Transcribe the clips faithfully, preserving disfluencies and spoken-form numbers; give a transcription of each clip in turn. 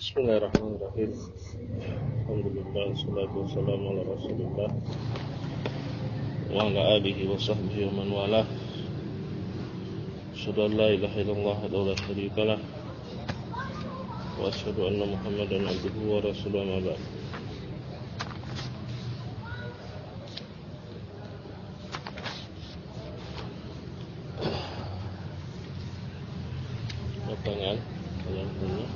Bismillahirrahmanirrahim. Alhamdulillah, salatu wassalamu ala Rasulillah wa ala alihi wa sahbihi wa man walah. Asyhadu an la ilaha illallah wa la syarika lah wa asyhadu anna Muhammadan abduhu wa rasuluhu amma ba'd. Pertanyaan kalian punya?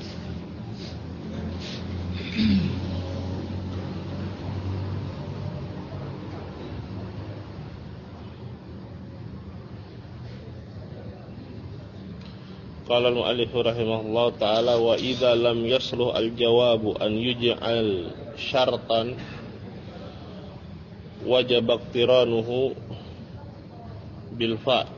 Qala al-mu'allif rahimahullah ta'ala wa idza lam yasluh al-jawabu an yuj'al syartan wajib iqtiranuhu bil fa'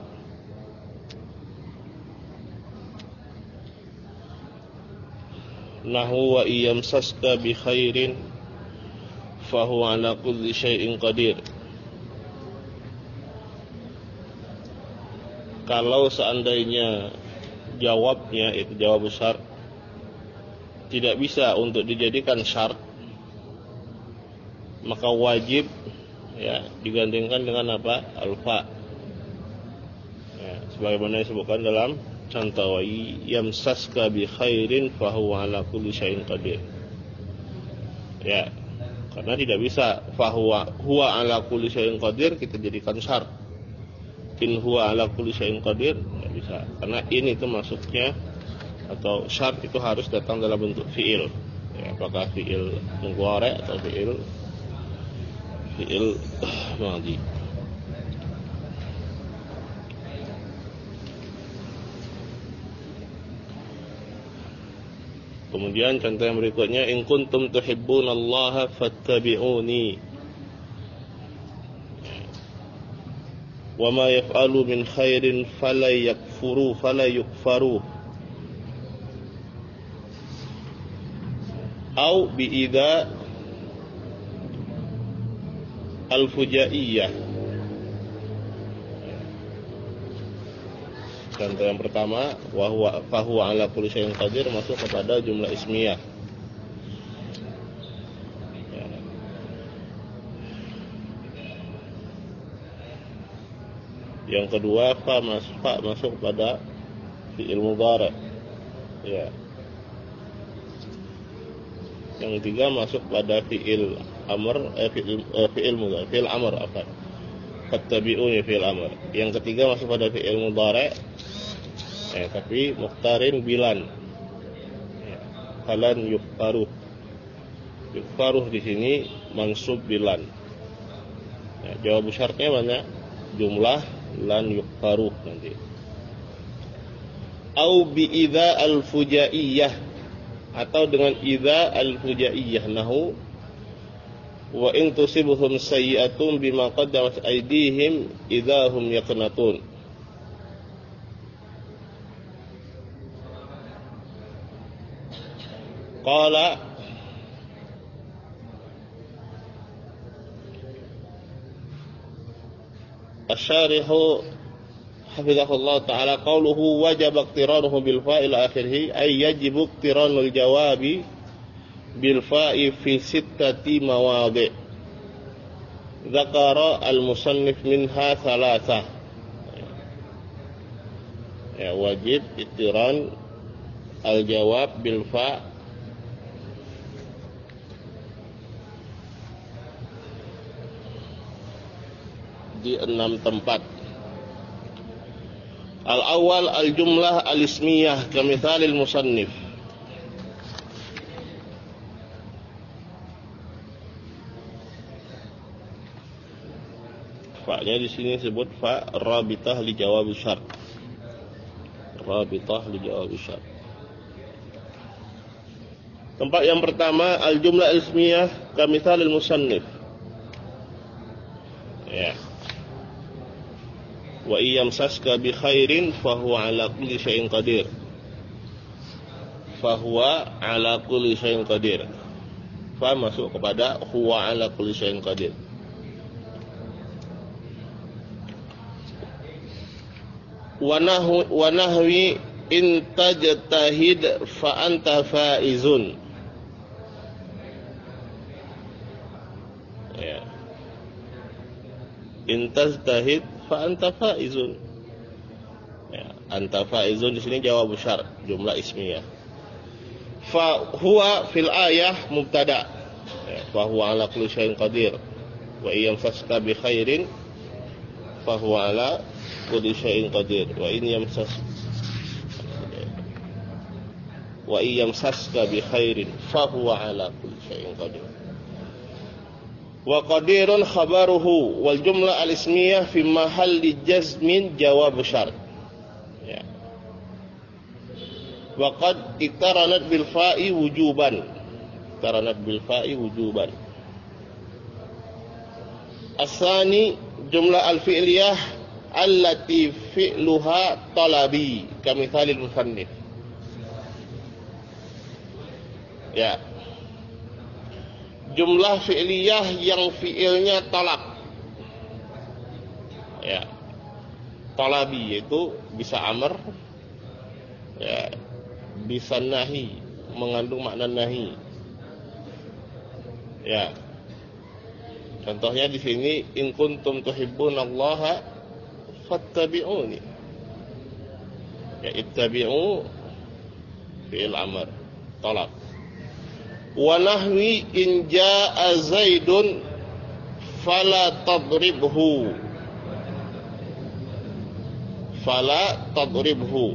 nahu wa iyamsaska bi khairin fahuwa ala kulli syai'in qadir. Kalau seandainya jawabnya itu jawab syarat tidak bisa untuk dijadikan syarat, maka wajib ya digantikan dengan apa? Alfa. Ya, sebagaimana disebutkan dalam contoh wa yamsaska bi khairin fahuwa ala kulli syai'in qadir. Ya, karena tidak bisa fahuwa huwa ala kulli syai'in qadir kita jadikan syarat. In huwa ala kulli syai'in qadir tidak bisa. Karena ini itu masuknya atau syarat itu harus datang dalam bentuk fi'il. Ya, apakah fi'il mudhari' atau fi'il fi'il madhi. Kemudian contoh yang berikutnya, in kuntum tuhibbunallaha fattabi'uni wa ma yaf'alu min khairin fala yakfuru fala yukfaru au bi idza al-fujaiyah. Contoh yang pertama, wa huwa fa huwa ala kulli syai'in qadir masuk kepada jumlah ismiyah. Ya. Yang kedua, fa masuk fa masuk pada fi'il mudhari'. Ya. Yang ketiga masuk pada fi'il amr eh, fi'il eh, fi'il mudhari', fi'il amr apa? Fattabi'uni fi'il amr. Yang ketiga masuk pada fi'il mudhari'. Eh, tapi mukhtarin bilan. Ya. Falan yukfaruh. Yukfaruh di sini mansub bilan. Ya, jawab syaratnya mana? Jumlah lan yukfaruh nanti. Au bi idza al-fujaiyah atau dengan idza al-fujaiyah nahu wa in tusibuhum sayyi'atun bima qaddamat aydihim idza hum yaqnatun. Qala asy-syarihu hafizahullah ta'ala qauluhu wajib iqtiranuhu bil fa'i ila akhirih ay yajib iqtiranul jawabi bil fa'i fi sittati mawadhi' dzakara al-musannif minha thalathah. Ya, wajib iqtiran al-jawab bil fa' di enam tempat. Al-awwal al-jumlah al-ismiyah kamithalil musannif. Fa-nya di sini disebut fa rabitah li jawab syart. Rabitah li jawab syart. Tempat yang pertama al-jumlah al-ismiyah kamithalil musannif. Ya. Wa iyamsaska bi khairin fahuwa ala kulli syai'in qadir. Fahuwa ala kulli syai'in qadir. Fa masuk kepada huwa ala kulli syai'in qadir. wa nahwi in tajtahid fa anta faizun. Ya. In tajtahid fa anta faizun. Ya, anta faizun di sini jawab syar, jumlah ismiyah. Fa huwa fil ayah mubtada. Ya, fa huwa ala kulli syai'in qadir. Wa iyam saska bi khairin fa huwa ala kulli syai'in qadir. Wa in yamsas wa iyam saska bi khairin fa huwa ala kulli syai'in qadir. Wa qadirun khabaruhu wal jumlah al ismiyah fi mahalli jazmin jawab syart. Ya. Wa qad iktaranat bil fa'i wujuban. Iktaranat bil fa'i wujuban. Asani jumlah al fi'liyah allati fi'luha talabi kamithalil musannif. Ya. Jumlah fi'liyah yang fi'ilnya talab. Ya. Talabi yaitu bisa amr, ya, bisa nahi, mengandung makna nahi. Ya. Contohnya di sini in kuntum tuhibbunallaha fattabi'uni. Ya, ittabi'u fi'il amr, talab. Wa nahwi in jaa zaidun fala tadribhu. Fala tadribhu.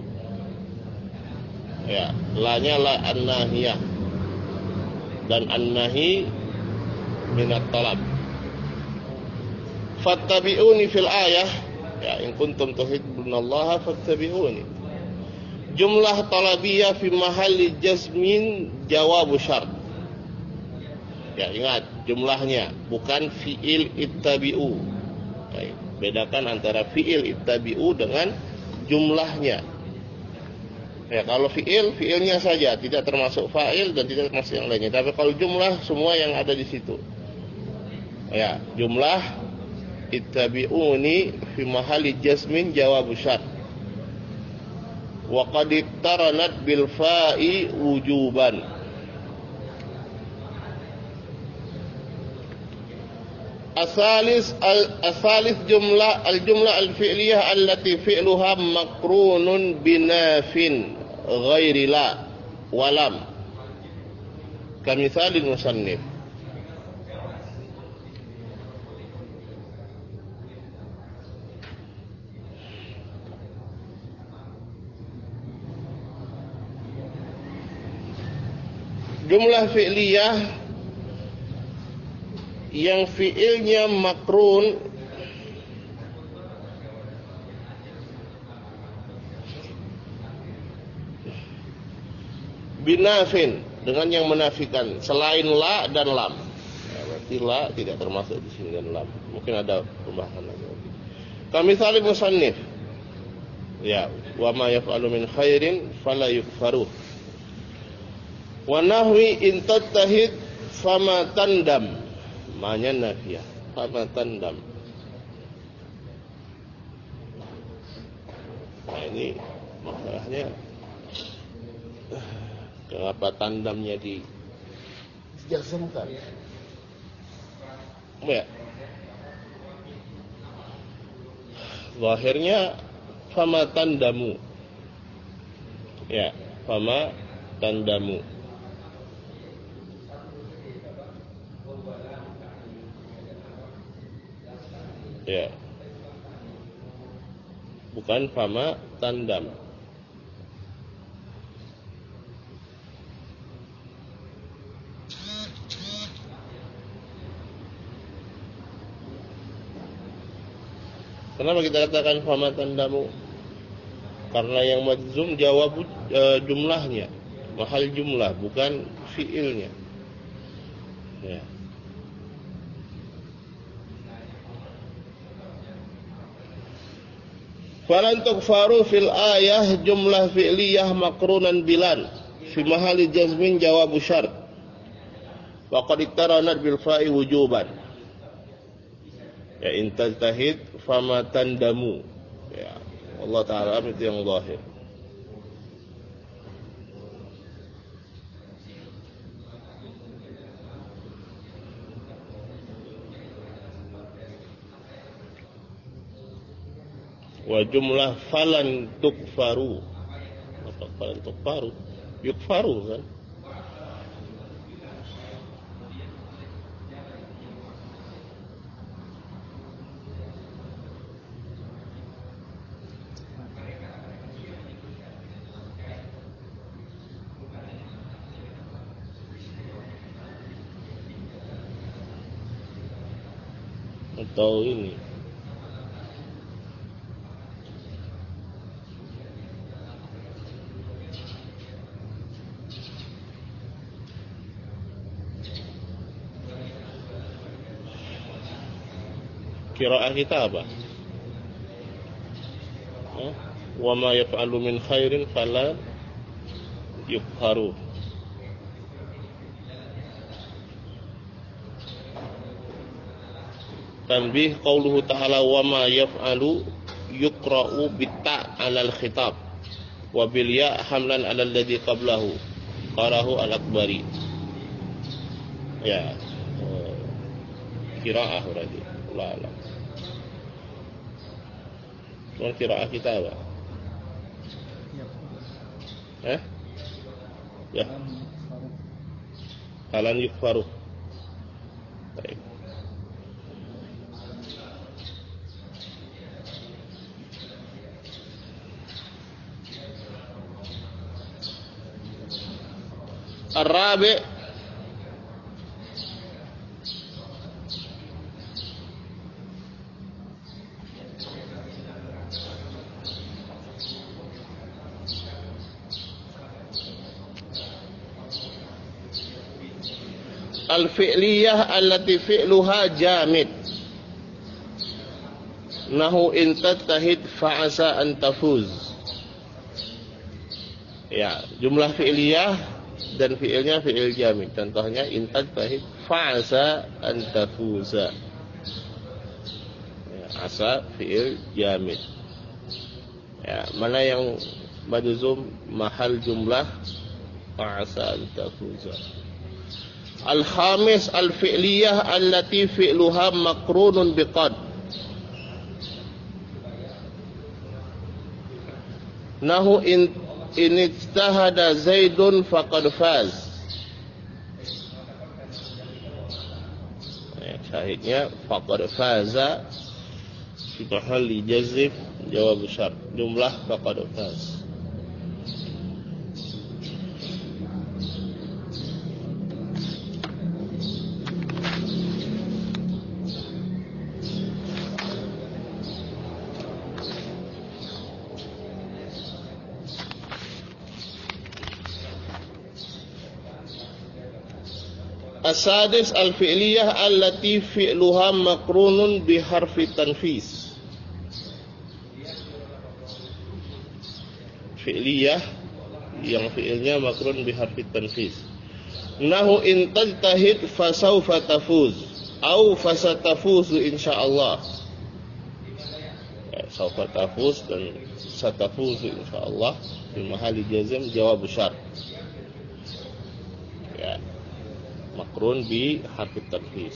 Ya, lanya la an-nahiyah. Dan an-nahi minat talab. Fattabi'uni fil ayah. Ya, in kuntum tuhibbunallaha fattabi'uni. Jumlah talabiyah fi mahalli jazmin jawab syart. Ya, ingat jumlahnya, bukan fi'il ittabi'u. Baik, bedakan antara fi'il ittabi'u dengan jumlahnya. Ya, kalau fi'il, fi'ilnya saja, tidak termasuk fa'il dan tidak termasuk yang lainnya. Tapi kalau jumlah, semua yang ada di situ. Ya, jumlah ittabi'uni fi mahalli jazmin jawab syart. Wa qad iqtaranat bil fa'i wujuban. Asalis al-asalis jumlah al-jumlah al-fi'liyah allati fi'luha maqrunun binafin ghairi la walam kamithal al-musannif. Jumlah fi'liyah yang fi'ilnya makrun binafin, dengan yang menafikan selain la dan lam. Ya, berarti la tidak termasuk di sini dan lam. Mungkin ada pembahasan lagi. Kamitsali musannif. Ya, wa ma yaf'alu min khairin fala yukfaruh. Wa nahwi in tattahid fama tandam. Ma'nya nafiyah, fama tandam. Nah, ini masalahnya kenapa tandamnya di jazmkan? Ya. Zahirnya fama tandamu. Ya, fama tandamu. Ya. Bukan fama tandam. Kenapa kita katakan fama tandamu? Karena yang majzum jawab e, jumlahnya, mahal jumlah, bukan fiilnya. Ya. Falan tukfaru fil ayah jumlah fi'liyah makrunan bilan fi mahali jazmin jawab syart wa qad iktaranat bil fa'i wujuban. Ya, in tajtahid fama tandamu. Ya, Allah taala itu yang zahir. Wa jumlah falan tukfaru. Apa falan tukfaru? Yukfaru kan? Atau ini qiraah kita apa? Eh? Wa ma yaf'alu min khairin fala yukharu. Tanbih qauluhu ta'ala wa ma yaf'alu yuqra'u bitta' 'alal khitab wa bil ya' hamlan 'alal ladzi qablahu qarahu al-akbari. Ya. Qiraah berarti. Allah alam. Cuma qiraah kita apa? Eh? Ya. Halan yukfaru. Baik. Ar-rabi' al-fi'liyah allati fi'luha jamid. Nahu in tattahid fa'asa an tafuz. Ya, jumlah fi'liyah dan fi'ilnya fi'il jamid. Contohnya in tattahid fa'asa an tafuza. Ya, asa fi'il jamid. Ya, mana yang majzum mahal jumlah fa'asa an tafuza. Al-khamis al-fi'liyah allati fi'luha makrunun biqad. Nahu in in ijtahada Zaidun faqad faz. Ya, syahidnya faqad faza fi mahalli jazm jawab syart. Jumlah faqad faz. As-sadis al-fi'liyah allati fi'luha makrunun biharfi tanfis. Fi'liyah yang fi'ilnya makrun biharfi tanfis. Nahu in tajtahid fasawfa tafuz au fasatafuzu insyaallah. Ya, sawfa tafuz dan satafuzu insyaallah di mahali jazm jawab syart. Ya. Makrun bi harfi tanfis.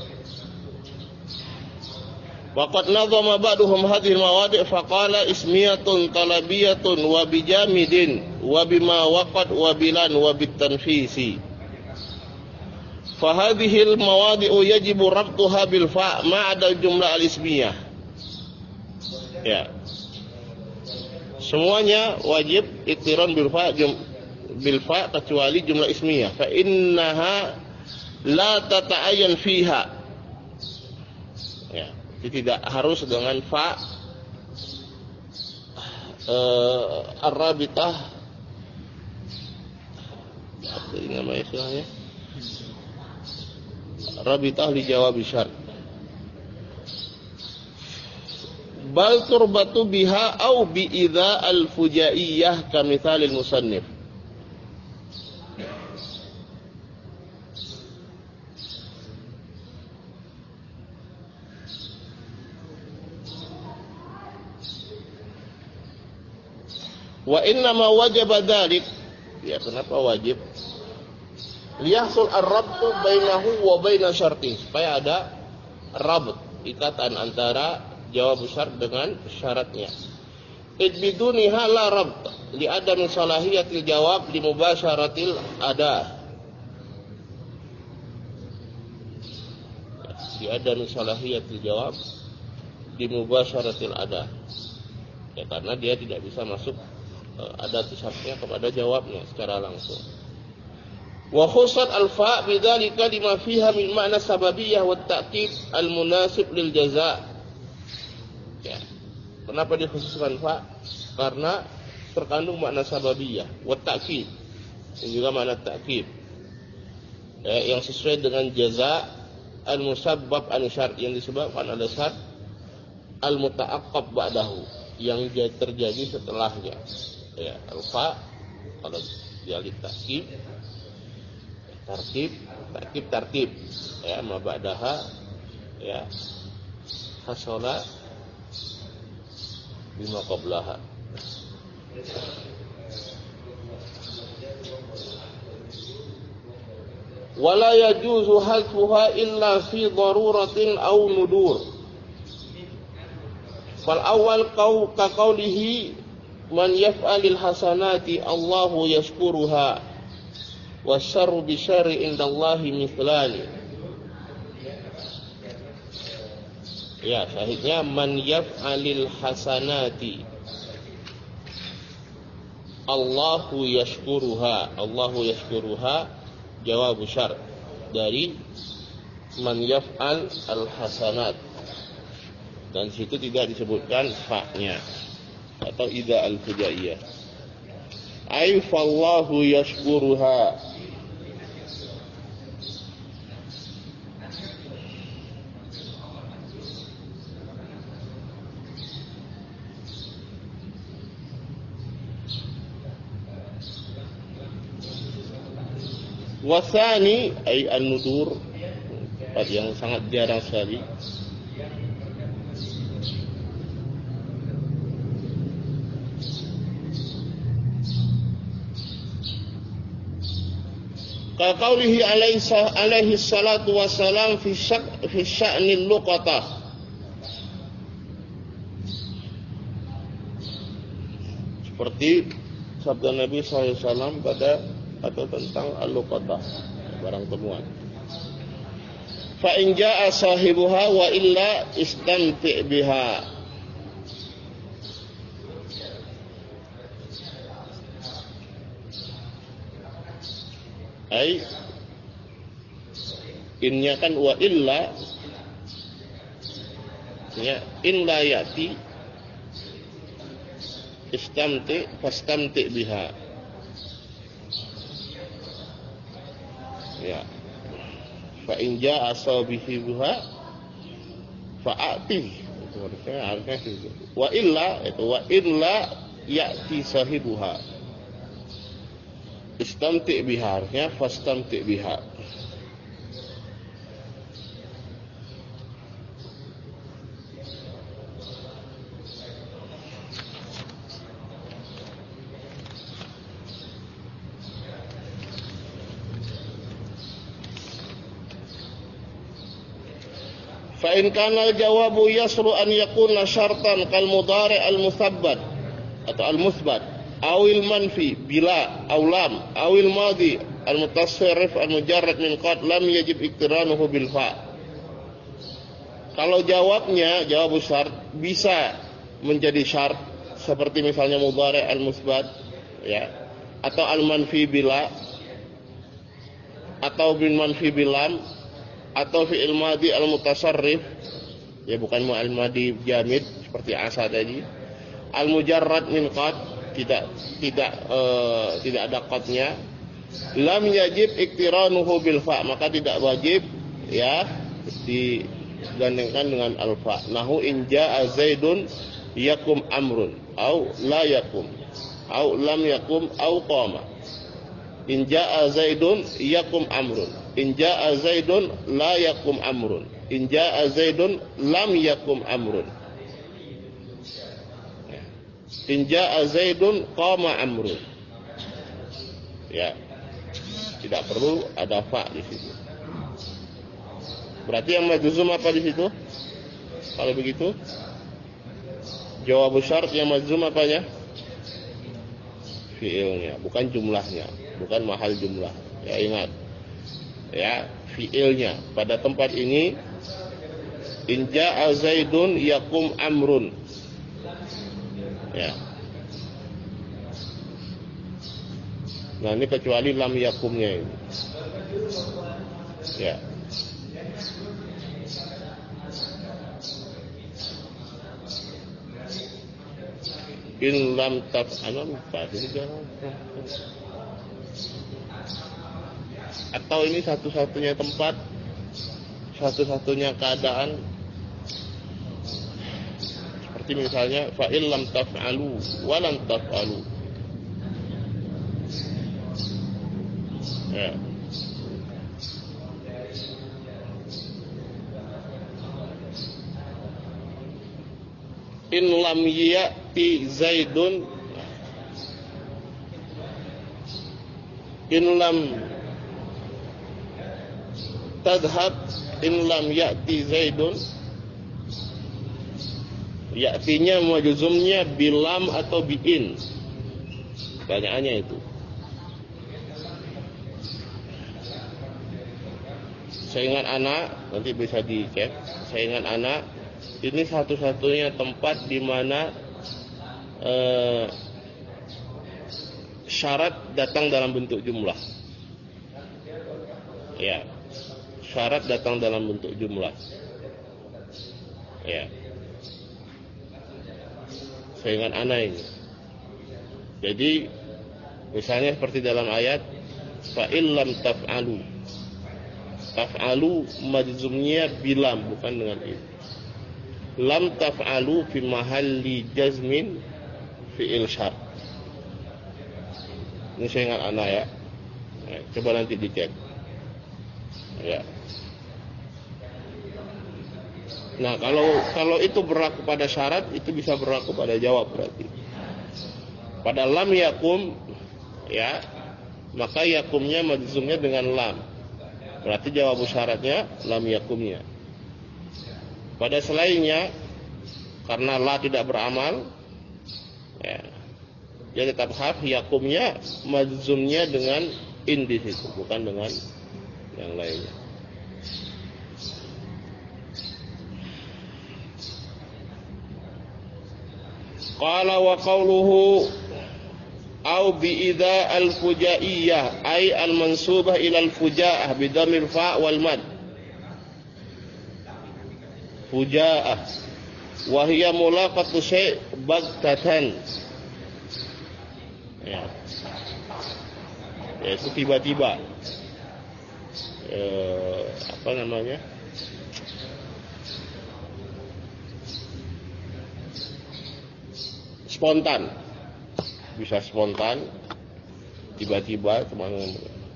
Waqad nazama ba'duhum hadhihi al-mawadi' faqala ismiyatun talabiyatun wa bijamidin wa bima waqad wa bilan wa bitanfisi. Fa hadhihi al-mawadi'u yajibu rabtuha bil fa' ma'ada jumlah al-ismiyah. Ya. Semuanya wajib iqtiran bil fa' bil fa' kecuali jumlah ismiyah. Fa innaha la tata'ayyan fiha. Ya, tidak harus dengan fa uh, ar-rabitah. Apa ini namanya istilahnya? Rabitah li jawab syart. Bal turbatu biha au bi idza al-fujaiyah kamithalil musannif. Wa inna ma wajaba dzalik, ya kenapa wajib? Liyahsul ar-rabtu bainahu wa baina syarti, supaya ada rabt, ikatan antara jawab syart dengan syaratnya. Id biduniha la rabt li adam salahiyatil jawab li mubasyaratil ada. Li adam salahiyatil jawab li mubasyaratil ada. Ya, karena dia tidak bisa masuk uh, adat syartnya kepada jawabnya secara langsung. Wa khusat al-fa' bidzalika lima fiha min ma'na sababiyyah wa ta'kid al-munasib lil jaza'. Ya. Kenapa dikhususkan fa? Karena terkandung makna sababiyah wa ta'kid dan juga makna ta'kid. Ya, yang sesuai dengan jaza' al-musabbab an syart yang disebabkan oleh syart al-muta'aqqab ba'dahu yang terjadi setelahnya. Ya, al-fa kalau dialih ta'kid tartib, tartib, tartib, ya, ma ba'daha, ya, hasola, bima qablaha. Wala yajuzu halfuha illa fi daruratin aw nudur. Fal awal qaw ka qawlihi man yaf'alil hasanati Allahu yashkuruha wasyarru bisyarri indallahi mithlani. Ya, syahidnya man yaf'alil hasanati Allahu yashkuruha. Allahu yashkuruha jawab syart dari man yaf'al al hasanat. Dan situ tidak disebutkan fa-nya atau idza al fujaiyah. Ay fallahu yashkuruha. Wasani ay an-nudur, yang sangat jarang sekali. Ka qaulihi alaihi salatu wassalam fi syak fi sya'nil luqatah. Seperti sabda Nabi sallallahu alaihi wasallam pada atau tentang al-luqatah, barang temuan. Fa in jaa sahibuha wa illa istamti' biha. Ai innya kan wa illa, ya, in la yati istamti' fastamti' biha. Ya, fa in jaa sahibuha fa'ati, itu harusnya harusnya itu. Wa illa itu wa illa ya'ti sahibuha istamti' biha, harusnya fastamti' biha. Fa in kana al-jawabu yasru an yakuna syartan kal mudhari' al-musabbat atau al-musbat awil manfi bila aw lam awil madhi al-mutasarrif al-mujarrad min qad lam yajib iqtiranuhu bil fa. Kalau jawabnya jawab syart bisa menjadi syart seperti misalnya mudhari' al-musbat, ya, atau al-manfi bila, atau bil manfi bilam, atau fi'il madhi al-mutasarrif, ya, bukan mu'al madhi jamid seperti asa tadi, al-mujarrad min qad, tidak tidak uh, tidak ada qadnya, lam yajib iqtiranuhu bil fa, maka tidak wajib, ya, digandengkan dengan al-fa. Nahu in jaa zaidun yakum amrun au la yakum au lam yakum au qama. In jaa zaidun yakum amrun, in jaa zaidun la yakum amrun, in jaa zaidun lam yakum amrun, in jaa zaidun qama amrun. Ya, tidak perlu ada fa di situ. Berarti yang majzum apa di situ? Kalau begitu Jawab syarat yang majzum apanya? Fiilnya, bukan jumlahnya, bukan mahal jumlah. Ya ingat. Ya, fiilnya. Pada tempat ini in jaa Zaidun yakum Amrun. Ya. Nah, ini kecuali lam yakumnya ini. Ya. In lam taf'alu atau ini satu-satunya tempat, satu-satunya keadaan, seperti misalnya fa in lam taf'alu wa lam taf'alu. Ya. In lam ya'ti Zaidun, in lam tadhhab, in lam ya'ti Zaidun. Ya'tinya majzumnya bilam atau biin. Pertanyaannya itu. Saya ingat anak, nanti bisa dicek. Saya ingat anak. Ini satu-satunya tempat di mana eh, syarat datang dalam bentuk jumlah. Ya, syarat datang dalam bentuk jumlah. Ya, saya ingat anak ini. Jadi, misalnya seperti dalam ayat fa illam taf'alu. Taf'alu majzumnya bilam, bukan dengan itu. Lam taf'alu fi mahalli jazmin fi'il syart. Ini saya ingat anak ya. Ya, coba nanti dicek. Ya. Nah, kalau kalau itu berlaku pada syarat, itu bisa berlaku pada jawab berarti. Pada lam yakum, ya, maka yakumnya majzumnya dengan lam. Berarti jawab syaratnya lam yakumnya. Pada selainnya, karena la tidak beramal, ya, dia tetap haf, yakumnya majzumnya dengan in di situ, bukan dengan yang lainnya. Qala wa qawluhu au bi idza al-fujaiyah ay al-mansubah ila al-fujaah bi dhammil fa wal mad. Fujaah wa hiya mulaqatu syai' baghtatan. Ya. Ya, itu tiba-tiba. Eh, apa namanya? Spontan. Bisa spontan, tiba-tiba teman-teman.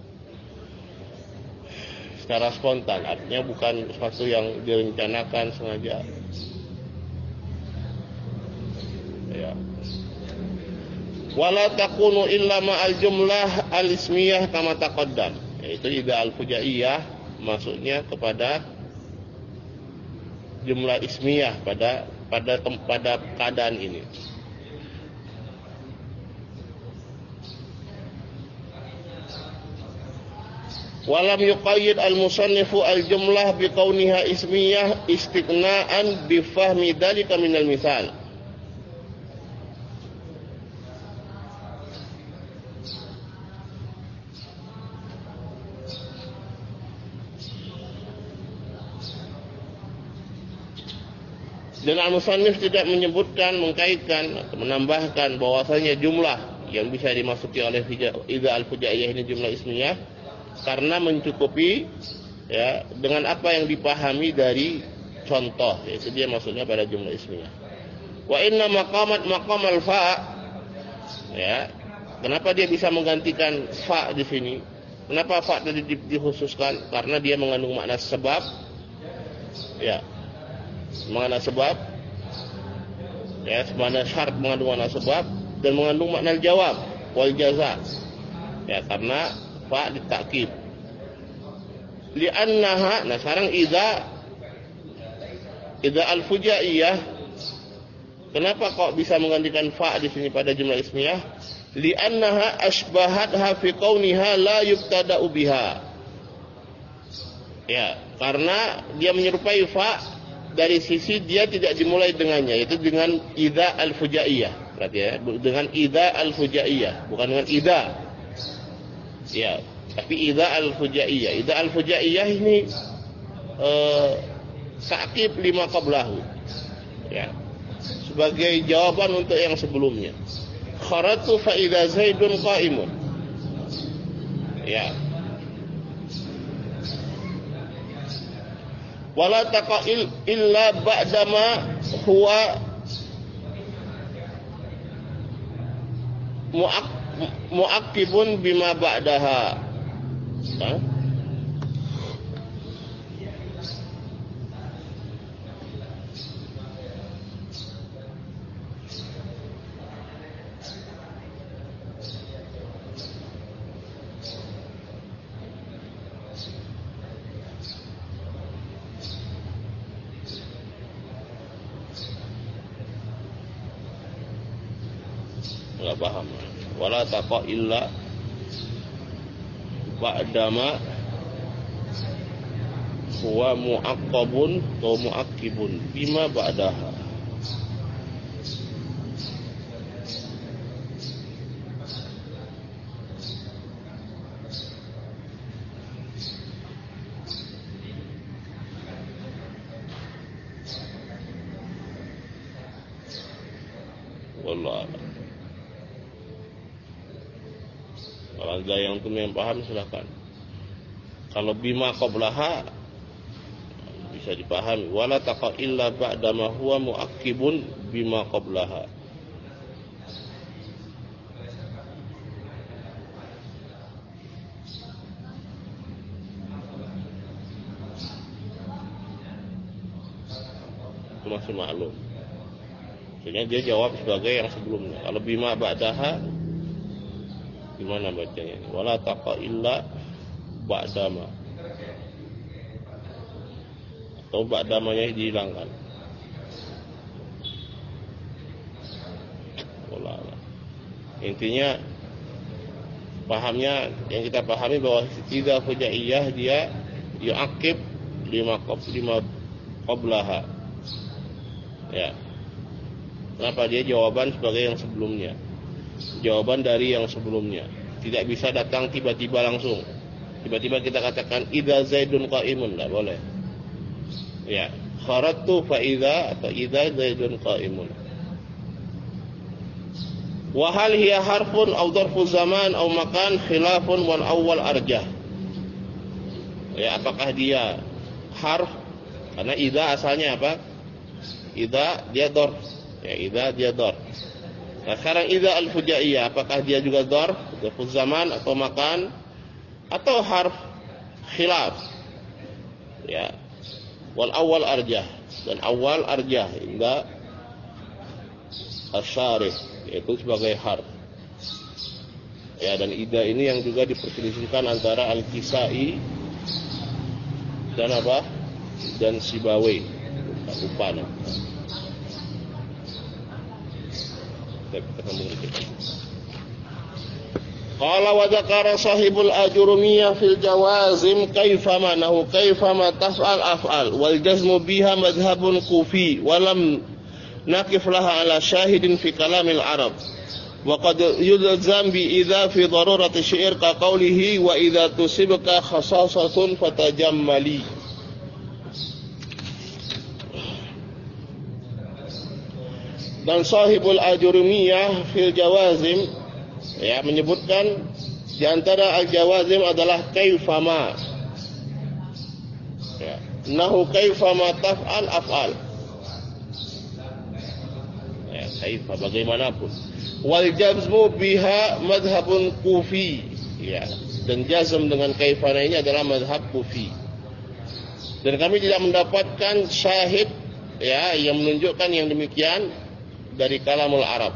Secara spontan, artinya bukan sesuatu yang direncanakan sengaja. Ya. Wala takunu illa ma'al jumlah al-ismiyah kama taqaddam. Yaitu idza al-fujaiyah maksudnya kepada jumlah ismiyah pada pada pada keadaan ini. Walam yuqayyid al-musannifu al-jumlah biqauniha ismiyah istiqna'an bifahmi dhalika minal misal. Dan al-musannif tidak menyebutkan, mengkaitkan atau menambahkan bahwasanya jumlah yang bisa dimasuki oleh idza al-fujaiyah ini jumlah ismiyah karena mencukupi ya dengan apa yang dipahami dari contoh, yaitu dia maksudnya pada jumlah ismiyah. Wa inna maqamat maqam al-fa, ya, kenapa dia bisa menggantikan fa di sini? Kenapa fa tadi di, dikhususkan? Karena dia mengandung makna sebab, ya, makna sebab, ya, makna syarat mengandung makna sebab dan mengandung makna jawab wal jaza, ya, karena fa ditakkid. Li'annaha, nah sekarang idza idza al-fujaiyah, Kenapa kok bisa menggantikan fa di sini pada jumlah ismiyah? Li'annaha ashbahatha fi kauniha la yubtada'u biha. Ya, karena dia menyerupai fa dari sisi dia tidak dimulai dengannya, yaitu dengan idza al-fujaiyah. Berarti ya, dengan idza al-fujaiyah, bukan dengan idza. Ya, tapi idza al-fujaiyah. Idza al-fujaiyah ini eh ta'qib lima qablahu. Ya. Sebagai jawaban untuk yang sebelumnya. Kharatu fa idza Zaidun qa'imun. Ya. Wala taqa'il illa ba'dama huwa mu'ak mu'aqibun bima ba'daha. Ha? Enggak paham. Wala taqa illa ba'dama huwa mu'aqqabun atau mu'aqqibun bima ba'daha. Wallah. Kalau ada yang tuh yang paham silakan. Kalau bima qablaha bisa dipahami. Wala taqa illa ba'da ma huwa mu'aqqibun bima qablaha. Itu masih maklum. Maksudnya dia jawab sebagai yang sebelumnya. Kalau bima ba'daha gimana bacanya? Wala taqa illa ba'dama. Atau ba'damanya dihilangkan. Wallah. Intinya pahamnya yang kita pahami bahwa idza fujaiyah dia yu'aqib lima qab lima qablaha. Ya. Kenapa dia jawaban sebagai yang sebelumnya? Jawaban dari yang sebelumnya. Tidak bisa datang tiba-tiba langsung. Tiba-tiba kita katakan idza Zaidun qa'imun, enggak boleh. Ya, kharatu fa idza atau idza Zaidun qa'imun. Wa hal hiya harfun aw dharfu zaman aw makan khilafun wal awwal arjah. Ya, apakah dia harf? Karena idza asalnya apa? Idza dia dharf. Ya, idza dia dharf. Nah, sekarang idza al-fujaiyah, apakah dia juga dzarf, dzarfuz zaman atau makan atau harf khilaf? Ya. Wal awal arjah, dan awal arjah inda asy-syarih, yaitu sebagai harf. Ya, dan idza ini yang juga diperselisihkan antara Al-Kisai dan apa? Dan Sibawi. Lupa nah. Qala wa dzakara sahibul ajurumiyah fil jawazim kaifama nahu kaifama taf'al af'al wal jazmu biha madhhabun kufi wa lam naqif laha ala syahidin fi kalamil arab wa qad yulzam bi idza fi darurati syi'r ka qawlihi wa idza tusibka khasasatun fatajammali. Dan sahibul ajurumiyah fil jawazim ya menyebutkan di antara al-jawazim adalah kaifama. Ya, nahu kaifama taf'al af'al. Ya, kaifa bagaimanapun. Wal jazmu biha madhhabun kufi. Ya, dan jazm dengan kaifana ini adalah madhab kufi. Dan kami tidak mendapatkan syahid ya yang menunjukkan yang demikian dari kalamul Arab.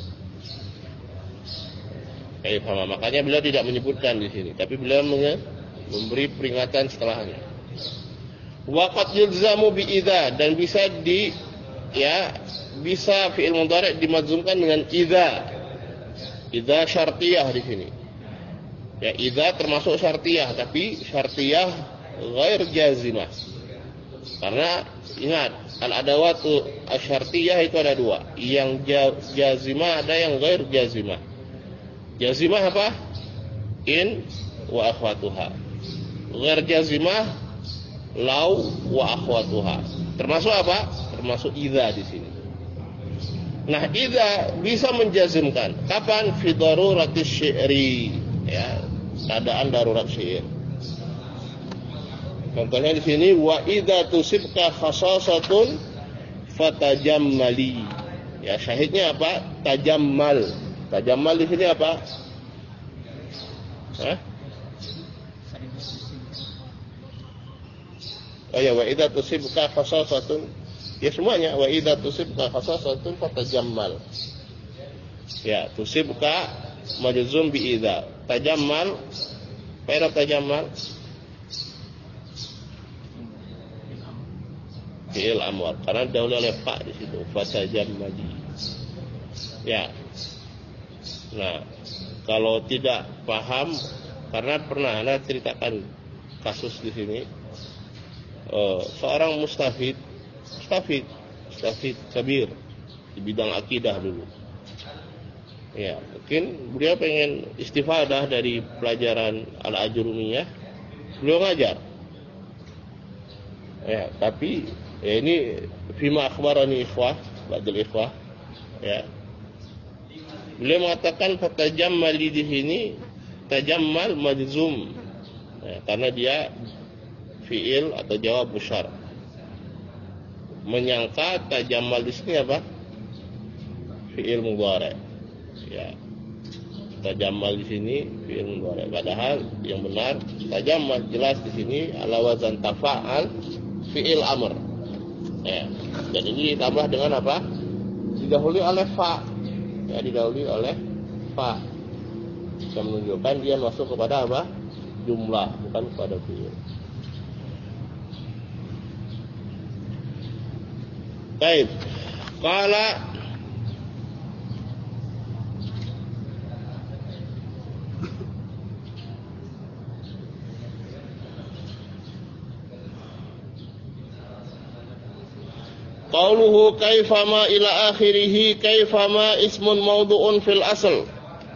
Kaifama, makanya beliau tidak menyebutkan di sini, tapi beliau memberi peringatan setelahnya. Waqad yulzamu bi idza, dan bisa ya bisa fi'il mudhari' dimadzumkan dengan idza. Idza syartiyah di sini. Ya, idza termasuk syartiyah, tapi syartiyah ghair jazimah. Karena ingat, al-adawatu asyartiyah itu ada dua. Yang jazimah ada yang ghair jazimah. Jazimah apa? In wa akhwatuha. Ghair jazimah law wa akhwatuha. Termasuk apa? Termasuk idza di sini. Nah, idza bisa menjazimkan. Kapan? Fi daruratis syi'ri. Ya, keadaan darurat syair. Contohnya di sini wa idza tusibka khasasatun fatajammali. Ya, syahidnya apa? Tajammal. Tajammal di sini apa? Hah? Oh ya, wa idza tusibka khasasatun. Ya semuanya, wa idza tusibka khasasatun fatajammal. Ya, tusibka majzum bi idza. Tajammal, fa'il tajammal fi'il amr, karena dahulu oleh fa di situ, fatajammali. Ya. Nah, kalau tidak paham, karena pernah Anda ceritakan kasus di sini, uh, seorang mustafid, mustafid, mustafid kabir di bidang akidah dulu. Ya, mungkin beliau pengen istifadah dari pelajaran al-ajrumiyah, beliau ngajar. Ya, tapi ya ini fima akhbarani ikhwah, ba'dul ikhwah, ya. Beliau mengatakan fatajammali di sini, tajammal majzum. Ya, karena dia fi'il atau jawab syar'. Menyangka tajammal di sini apa? Fi'il mudhari'. Ya. Tajammal di sini fi'il mudhari'. Padahal yang benar tajammal jelas di sini ala wazan tafa'al fi'il amr. Ya. Dan ini ditambah dengan apa? Didahului oleh fa. Ya, didahului oleh fa. Bisa menunjukkan dia masuk kepada apa? Jumlah, bukan kepada fi'il. Baik. Qala Qauluhu kaifama ila akhirih, kaifama ismun mawdu'un fil asl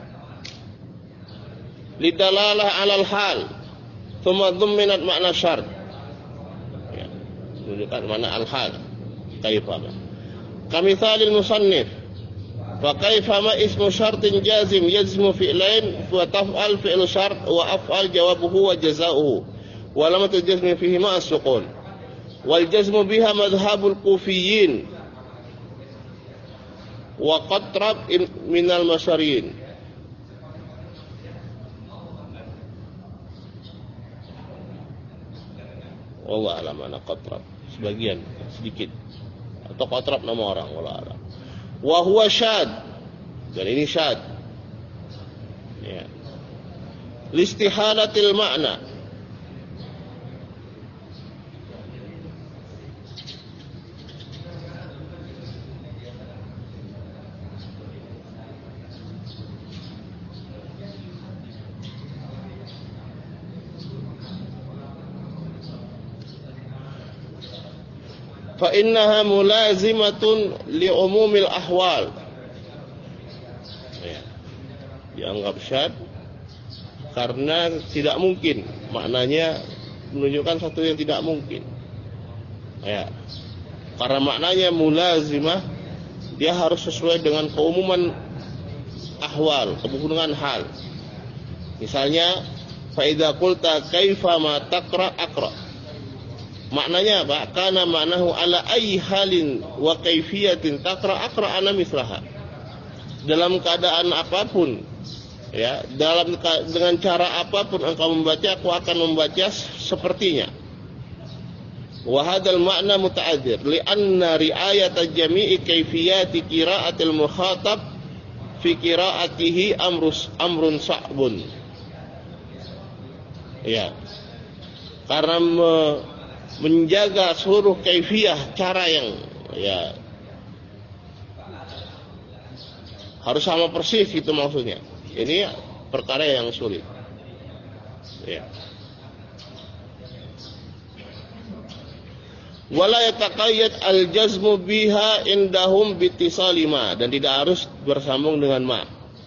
lidalalah alal hal thumma dhumminat makna syart. Ya, menunjukkan makna al-hal. Kaifama kamithalil musannif fa kaifama ismu syartin jazim yazmu fi'lain wa taf'al fi'lu syart wa af'al jawabuhu wa jazaohu wa lamatu jazmi fihi ma as-suqun wal jazmu biha madhhabul kufiyyin wa qatrab minal masyariyin. Wallahu a'lam, ana qatrab sebagian sedikit atau qatrab nama orang, wallahu a'lam. Wa huwa syad, dan ini syad. Ya. Listihalatil makna. Fa innaha mulazimatun li umumil ahwal. Ya. Dianggap syad karena tidak mungkin, maknanya menunjukkan satu yang tidak mungkin. Ya. Karena maknanya mulazimah, dia harus sesuai dengan keumuman ahwal, keumuman hal. Misalnya, fa idza qulta kaifa ma taqra aqra. Maknanya apa? Karena maknahu ala ayyi halin wa kaifiyatin taqra aqra ana mislaha. Dalam keadaan apapun, ya, dalam dengan cara apapun engkau membaca, aku akan membaca sepertinya. Wa hadzal makna muta'adzir li anna ri'ayata jami'i kaifiyati qira'atil mukhatab fi qira'atihi amrus amrun sa'bun. Ya. Karena me, menjaga seluruh kaifiyah cara yang ya Harus sama persis itu maksudnya. Ini perkara yang sulit. Ya. Wala yataqayyad al-jazmu biha indahum bitisali ma, dan tidak harus bersambung dengan ma.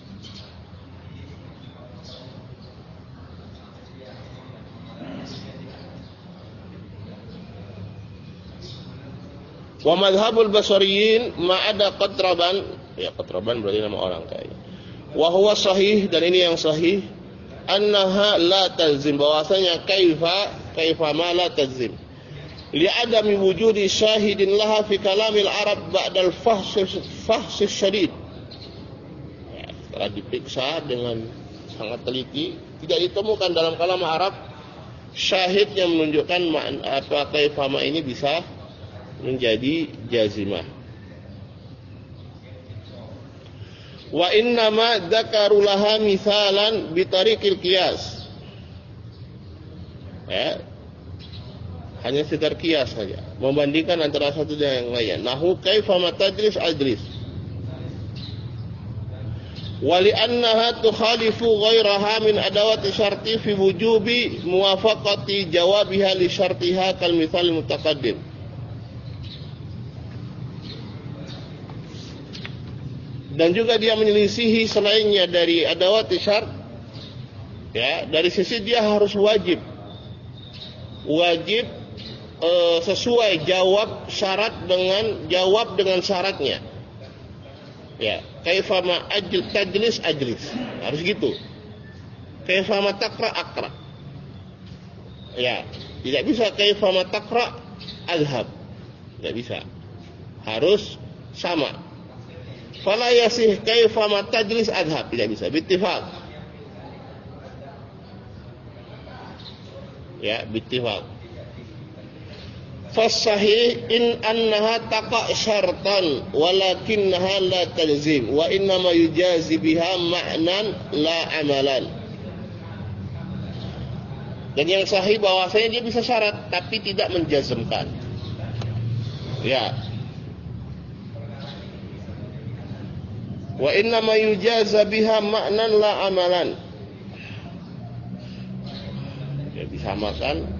Wa madhhabul basariyin ma ada qatraban, ya qatraban berarti nama orang kayaknya. Wa huwa sahih, dan ini yang sahih, annaha la tazim, bahwasanya kaifa kaifa ma la tazim. Li'adami wujudi syahidin laha fi kalamil Arab ba'dal fahsis fahsis syadid. Ya, setelah diperiksa dengan sangat teliti, tidak ditemukan dalam kalam Arab syahid yang menunjukkan makna apa kaifama ini bisa menjadi jazimah. Wa innama dzakaru laha misalan bi tariqil qiyas. Ya, hanya sekedar kias saja, membandingkan antara satu dan yang lain. Nahu kaifa matajlis ajlis. Wa li'annaha tukhalifu ghairaha min adawati syarti fi wujubi muwafaqati jawabiha li syartiha kal mithal mutaqaddim. Dan juga dia menyelisihi selainnya dari adawati syart, ya, dari sisi dia harus wajib wajib Uh, sesuai jawab syarat dengan jawab dengan syaratnya. Ya, kaifama ajl tajlis ajlis. Harus gitu. Kaifama taqra aqra. Ya, tidak bisa kaifama taqra adhab. Tidak bisa. Harus sama. Fala yasih kaifama tajlis adhab, tidak bisa. Bittifaq. Ya, bittifaq. Fasahih in annaha taqa syartan walakinnaha la talzim wa innama yujazi biha ma'nan la amalan. Dan yang sahih bahwasanya dia bisa syarat tapi tidak menjazmkan. Ya. Wa innama yujaza biha ma'nan la amalan. Ya, disamakan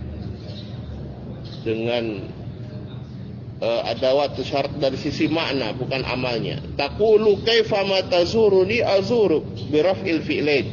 dengan uh, adawat syarat dari sisi makna, bukan amalnya. Taqulu kaifa ma tazuruni azuru bi raf'il fi'lain.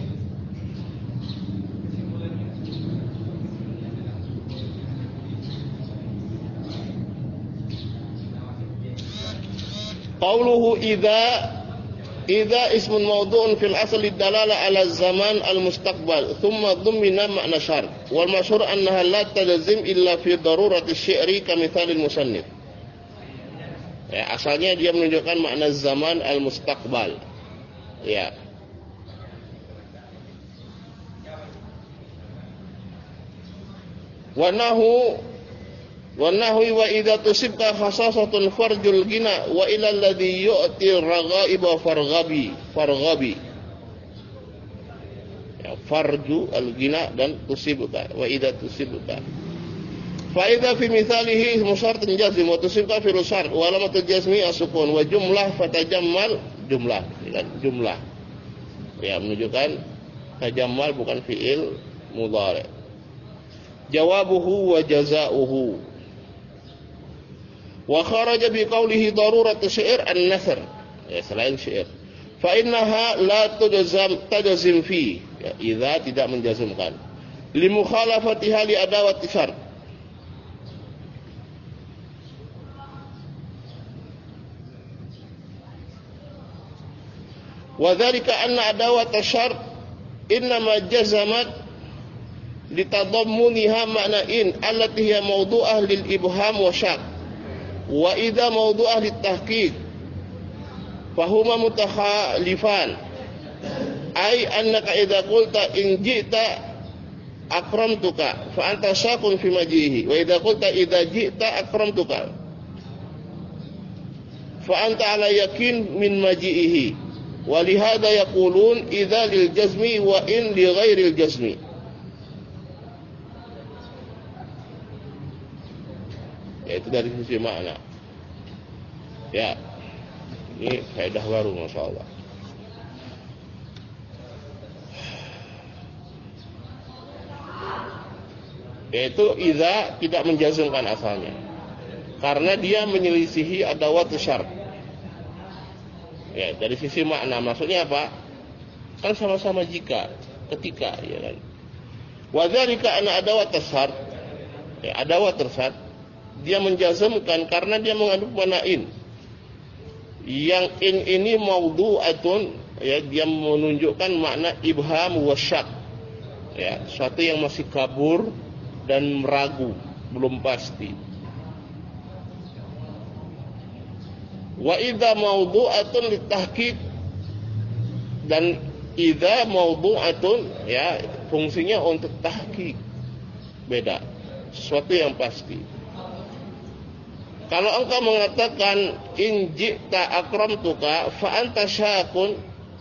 Qauluhu idza idza ismun mawdu'un fil asli dalala ala zaman al mustaqbal thumma dhammina ma'na syart wal masyhur annaha la talzim illa fi darurati syi'ri kamithal al musannif. Ya, asalnya dia menunjukkan makna zaman al mustaqbal. Ya. Wa nahu wa nahwi wa idza tusibka khasasatul farjul gina wa ila alladhi yu'ti raghaiba farghabi farghabi. Ya, farju al gina dan tusibka wa idza tusibka fa idza fi mithalihi mushartun jazm wa tusibka fi rusart wa alamatul jazmi as-sukun wa jumlah fatajammal jumlah, jumlah ya menunjukkan tajammal bukan fi'il mudhari. Jawabuhu wa jazaohu. Wa kharaja bi qawlihi darurat syair an-nasr, ya selain syair. Fa innaha la tujazam tajazim fi, ya idza tidak menjazmkan. Li mukhalafatiha li adawat syart. Wa dzalika anna adawat syart innama jazamat litadammuniha ma'na in allati hiya mawdu'ah lil ibham wa syak. Wa idza mawdu'ah lit tahqiq fahuma mutakhalifan. Ai annaka idza qulta in ji'ta akramtuka fa anta syakun fi majihi wa idza qulta idza ji'ta akramtuka fa anta ala yakin min majihi. Wa lihada yaqulun idza lil jazmi wa in li ghairil jazmi. Yaitu dari sisi makna. Ya, ini faedah baru, masya Allah. yaitu idza tidak menjazmkan asalnya, karena dia menyelisihi adawat syarat. Ya, dari sisi makna maksudnya apa? Kan sama-sama jika, ketika, ya kan. Wa dzalika anna adawat syarat, ya, adawat syarat dia menjazmkan karena dia mengandung makna in. Yang in ini maudhu'atun, ya, dia menunjukkan makna ibham wa syak. Ya, sesuatu yang masih kabur dan meragu, belum pasti. Wa idza mawdu'atun litahqiq, dan idza mawdu'atun, ya, fungsinya untuk tahqiq. Beda, sesuatu yang pasti. Kalau engkau mengatakan in ji'ta akramtuka fa anta syakun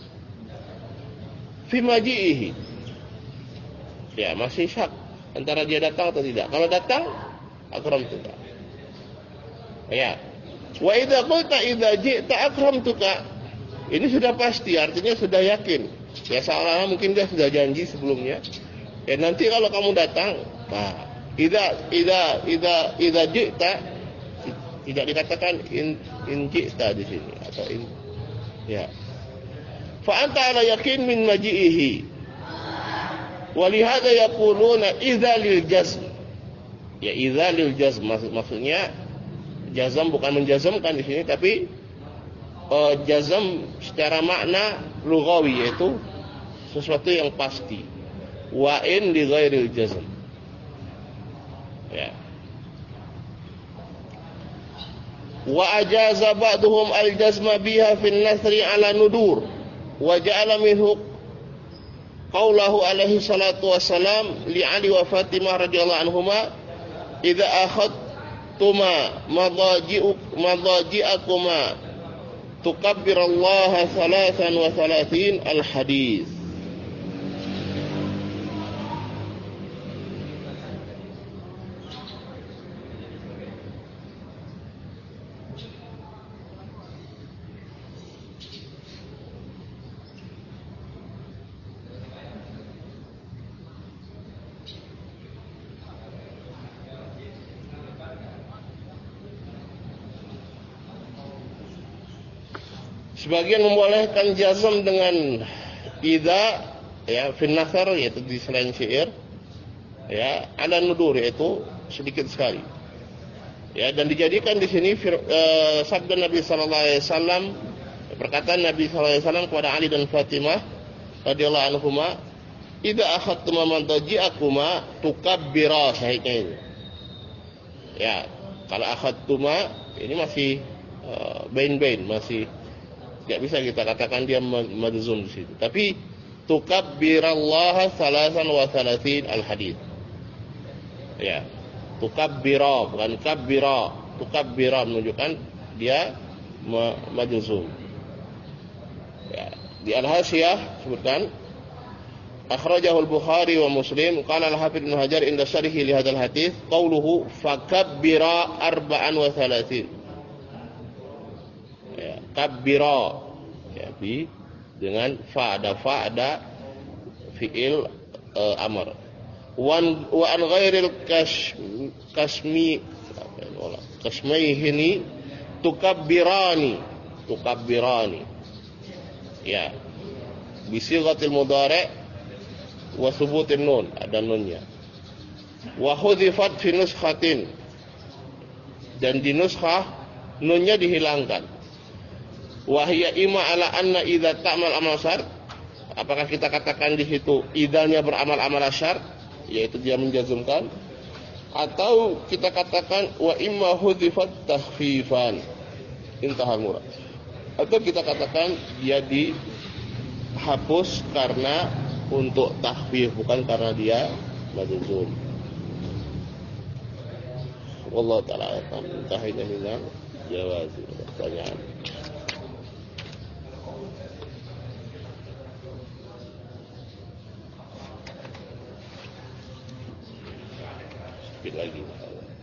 fi maji'ihi, ya, masih syak antara dia datang atau tidak. Kalau datang, akramtuka. Ya. Wa idza qulta idza ji'ta akramtuka, ini sudah pasti, artinya sudah yakin. Ya, seolah-olah mungkin dia sudah janji sebelumnya. Ya, nanti kalau kamu datang, nah, idza idza idza idza ji'ta, tidak dikatakan in in ji'ta di sini atau in, ya. Fa anta ala yakin min maji'ihi. Walihada yaquluna idza lil jazm. Ya, idza lil jazm maksud, maksudnya jazam bukan menjazamkan di sini, tapi uh, jazam secara makna lughawi, yaitu sesuatu yang pasti. Wa in li ghairil jazm. Ya. Wa ajaza ba'dhum al-jazma biha fi an-nasri ala nudur wa ja'ala minhu qaulahu alaihi salatu wassalam li Ali wa Fatimah radhiyallahu anhuma idza akhadtuma madaji'uk madaji'akuma tukabbirallaha thalathan wa thalathin al-hadis. Sebagian membolehkan jazm dengan idza, ya, fin nasr, yaitu di selain syair, ya, ada nudur, yaitu sedikit sekali. Ya, dan dijadikan di sini uh, sabda Nabi sallallahu alaihi wasallam, perkataan Nabi sallallahu alaihi wasallam kepada Ali dan Fatimah radhiyallahu anhuma, idza akhadtum madaji'akuma tukabbira, syahidnya ini. Ya, kalau akhadtuma ini masih uh, bain-bain, masih tidak bisa kita katakan dia madzum di situ. Tapi tukabbirallaha salasan wa salasin al-hadits. Ya. Tukabbira, bukan kabbira. Tukabbira menunjukkan dia madzum. Ya. Di Al-Hasyiah sebutkan akhrajahu al-Bukhari wa Muslim, qala al-Hafidz Ibnu Hajar inda syarhi li hadzal hadits qauluhu fakabbira arba'an wa salasin. Ya, kabbira, ya, bi dengan fa, ada fa, ada fiil uh, amr. Wan wa an ghairil kash kasmi kasmaihini tukabbirani tukabbirani, ya, bi sighatil mudhari' wa thubutin nun, ada nunnya. Wa hudhifat fi nuskhatin, dan di nuskhah nunnya dihilangkan. Wahia ima ala anna idza ta'mal amal syar, apakah kita katakan di situ idanya beramal amal syar, yaitu dia menjazmkan, atau kita katakan wa imma hudhifat takhfifan intahal murad, atau kita katakan dia dihapus karena untuk takhfif, bukan karena dia madzum. Wallahu ta'ala a'lam. Tahina minna jawaz pertanyaan. Lagi